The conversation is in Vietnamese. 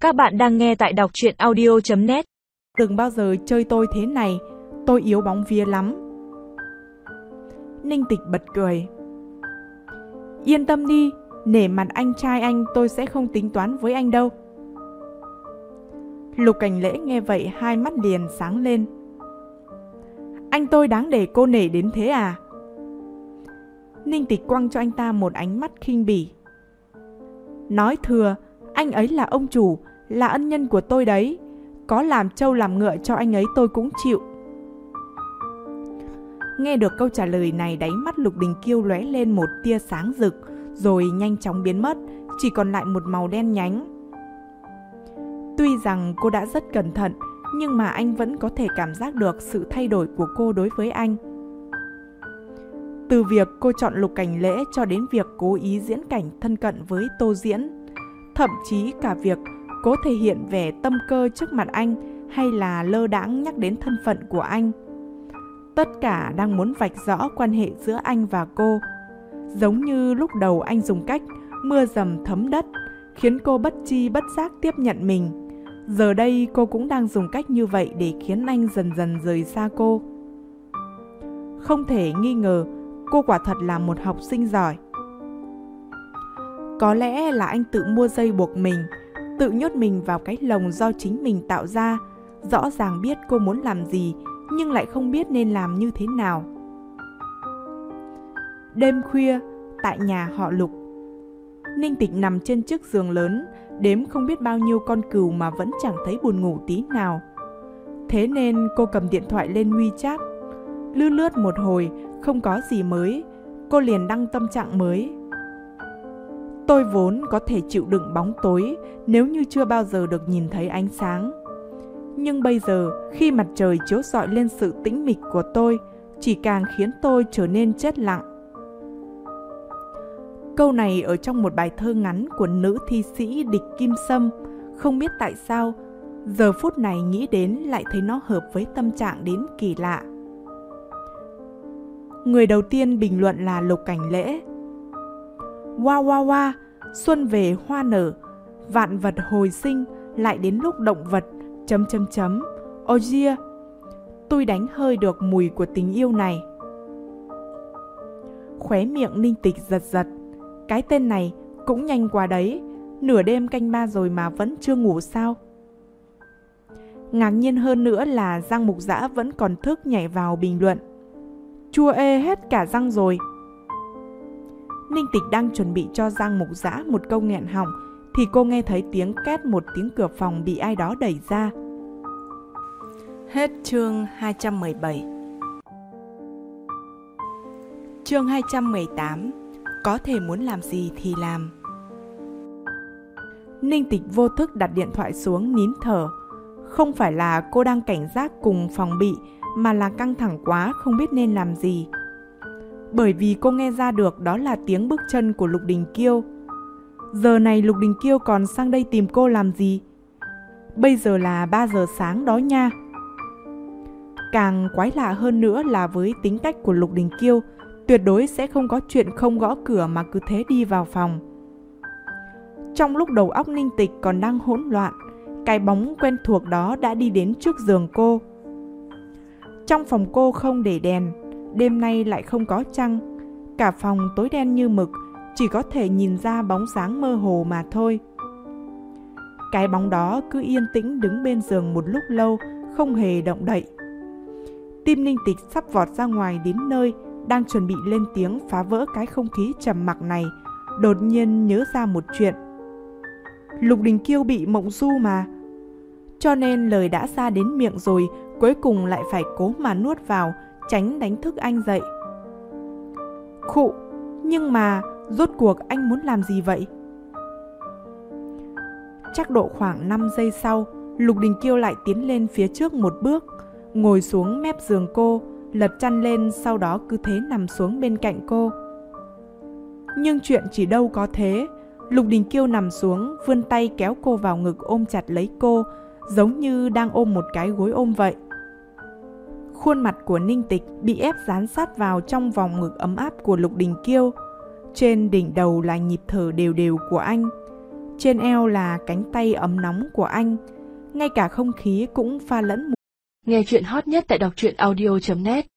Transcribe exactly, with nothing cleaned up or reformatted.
Các bạn đang nghe tại đọc truyện audio chấm net. Đừng bao giờ chơi tôi thế này, tôi yếu bóng vía lắm. Ninh Tịch bật cười. Yên tâm đi, nể mặt anh trai anh tôi sẽ không tính toán với anh đâu. Lục Cảnh Lễ nghe vậy hai mắt liền sáng lên. Anh tôi đáng để cô nể đến thế à? Ninh Tịch quăng cho anh ta một ánh mắt khinh bỉ. Nói thừa, anh ấy là ông chủ, là ân nhân của tôi đấy. Có làm trâu làm ngựa cho anh ấy tôi cũng chịu. Nghe được câu trả lời này, đáy mắt Lục Đình Kiêu lóe lên một tia sáng rực, rồi nhanh chóng biến mất, chỉ còn lại một màu đen nhánh. Tuy rằng cô đã rất cẩn thận, nhưng mà anh vẫn có thể cảm giác được sự thay đổi của cô đối với anh. Từ việc cô chọn Lục Cảnh Lễ cho đến việc cố ý diễn cảnh thân cận với Tô Diễn, thậm chí cả việc cố thể hiện vẻ tâm cơ trước mặt anh hay là lơ đãng nhắc đến thân phận của anh. Tất cả đang muốn vạch rõ quan hệ giữa anh và cô. Giống như lúc đầu anh dùng cách mưa dầm thấm đất, khiến cô bất chi bất giác tiếp nhận mình. Giờ đây cô cũng đang dùng cách như vậy để khiến anh dần dần rời xa cô. Không thể nghi ngờ, cô quả thật là một học sinh giỏi. Có lẽ là anh tự mua dây buộc mình, tự nhốt mình vào cái lồng do chính mình tạo ra, rõ ràng biết cô muốn làm gì, nhưng lại không biết nên làm như thế nào. Đêm khuya, tại nhà họ Lục, Ninh Tịch nằm trên chiếc giường lớn, đếm không biết bao nhiêu con cừu mà vẫn chẳng thấy buồn ngủ tí nào. Thế nên cô cầm điện thoại lên WeChat, lướt lướt một hồi, không có gì mới, cô liền đăng tâm trạng mới. Tôi vốn có thể chịu đựng bóng tối nếu như chưa bao giờ được nhìn thấy ánh sáng. Nhưng bây giờ, khi mặt trời chiếu rọi lên sự tĩnh mịch của tôi, chỉ càng khiến tôi trở nên chết lặng. Câu này ở trong một bài thơ ngắn của nữ thi sĩ Địch Kim Sâm, không biết tại sao, giờ phút này nghĩ đến lại thấy nó hợp với tâm trạng đến kỳ lạ. Người đầu tiên bình luận là Lục Cảnh Lễ. Wow wow wow, xuân về hoa nở, vạn vật hồi sinh, lại đến lúc động vật, chấm chấm chấm, oh yeah, tôi đánh hơi được mùi của tình yêu này. Khóe miệng Ninh Tịch giật giật, cái tên này cũng nhanh quá đấy, nửa đêm canh ba rồi mà vẫn chưa ngủ sao? Ngạc nhiên hơn nữa là Giang Mục Dã vẫn còn thức nhảy vào bình luận. Chua ê hết cả răng rồi. Ninh Tịch đang chuẩn bị cho Giang Mục Dã một câu nghẹn họng thì cô nghe thấy tiếng két một tiếng cửa phòng bị ai đó đẩy ra. Hết chương hai trăm mười bảy. Chương hai trăm mười tám. Có thể muốn làm gì thì làm. Ninh Tịch vô thức đặt điện thoại xuống, nín thở. Không phải là cô đang cảnh giác cùng phòng bị, mà là căng thẳng quá không biết nên làm gì. Bởi vì cô nghe ra được đó là tiếng bước chân của Lục Đình Kiêu. Giờ này Lục Đình Kiêu còn sang đây tìm cô làm gì? Bây giờ là ba giờ sáng đó nha. Càng quái lạ hơn nữa là với tính cách của Lục Đình Kiêu, tuyệt đối sẽ không có chuyện không gõ cửa mà cứ thế đi vào phòng. Trong lúc đầu óc Ninh Tịch còn đang hỗn loạn, cái bóng quen thuộc đó đã đi đến trước giường cô. Trong phòng cô không để đèn, đêm nay lại không có trăng, cả phòng tối đen như mực, chỉ có thể nhìn ra bóng dáng mơ hồ mà thôi. Cái bóng đó cứ yên tĩnh đứng bên giường một lúc lâu, không hề động đậy. Tim Ninh Tịch sắp vọt ra ngoài đến nơi, đang chuẩn bị lên tiếng phá vỡ cái không khí trầm mặc này, đột nhiên nhớ ra một chuyện. Lục Đình Kiêu bị mộng du mà. Cho nên lời đã ra đến miệng rồi, cuối cùng lại phải cố mà nuốt vào, tránh đánh thức anh dậy. Khụ, nhưng mà rốt cuộc anh muốn làm gì vậy? Chắc độ khoảng năm giây sau, Lục Đình Kiêu lại tiến lên phía trước một bước, ngồi xuống mép giường cô, lật chăn lên, sau đó cứ thế nằm xuống bên cạnh cô. Nhưng chuyện chỉ đâu có thế. Lục Đình Kiêu nằm xuống, vươn tay kéo cô vào ngực, ôm chặt lấy cô, giống như đang ôm một cái gối ôm vậy. Khuôn mặt của Ninh Tịch bị ép dán sát vào trong vòng ngực ấm áp của Lục Đình Kiêu. Trên đỉnh đầu là nhịp thở đều đều của anh. Trên eo là cánh tay ấm nóng của anh, ngay cả không khí cũng pha lẫn mùi. Nghe chuyện hot nhất tại đọc truyện audio chấm net.